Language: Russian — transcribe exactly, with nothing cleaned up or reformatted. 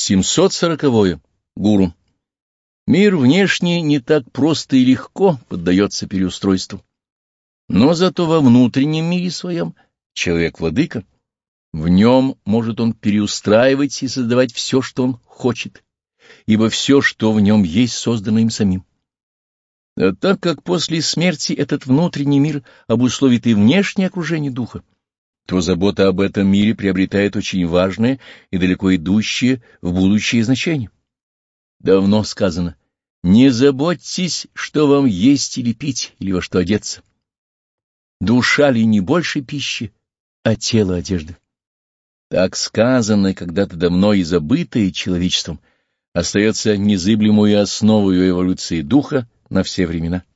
семьсот сороковое. Гуру. Мир внешний не так просто и легко поддается переустройству. Но зато во внутреннем мире своем человек-владыка. В нем может он переустраивать и создавать все, что он хочет, ибо все, что в нем есть, создано им самим. А так как после смерти этот внутренний мир обусловит и внешнее окружение духа, то забота об этом мире приобретает очень важное и далеко идущее в будущее значение. Давно сказано: не заботьтесь, что вам есть или пить, или во что одеться. Душа ли не больше пищи, а тело одежды? Так сказанное когда-то давно и забытое человечеством остается незыблемой основой эволюции духа на все времена.